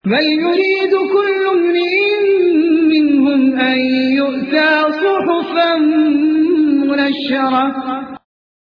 بل يريد كل امرئ منهم أن يؤتى صحفا منشرة